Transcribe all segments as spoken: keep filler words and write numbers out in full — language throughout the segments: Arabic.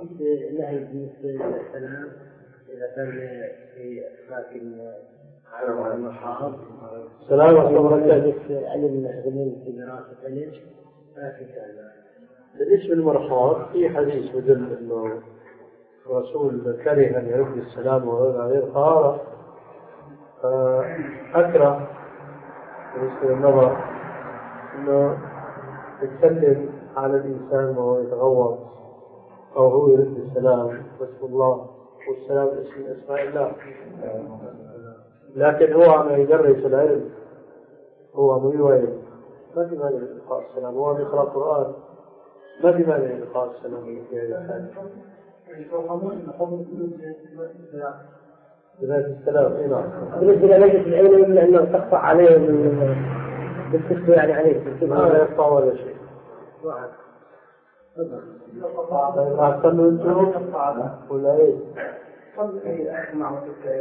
نهي بالنسبة للسلام إذا كان في أماكن على المحاض السلام عليكم علم علم في دراسة علم ما في كلام. بالنسبة للمرحاض في حديث يدل أنه الرسول كره أن يرد السلام ويرد عليه الطهارة، فأكره بالنسبة للنظر أنه يتسلم على الإنسان وهو يتغوط أو هو يرد السلام بسم الله والسلام اسم أسماء الله. لكن هو عم يدرس العلم، هو ميوعد، ما في مانع من إلقاء السلام، هو يقرأ القرآن ما في مانع من إلقاء السلام في هذا الحال. بذات السلام إيه نعم. بالنسبة لمجلس العلم لأنه تقطع عليه بالكسب يعني عليه ما لا يقطع ولا شيء. واحد. أحسن أنتم ولا إيه؟ مع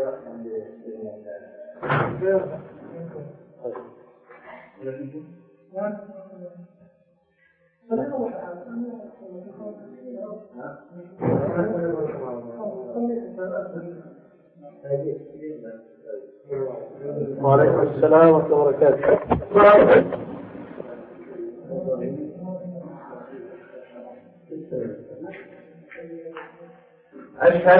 وعليكم السلام ورحمة الله وبركاته. أشهد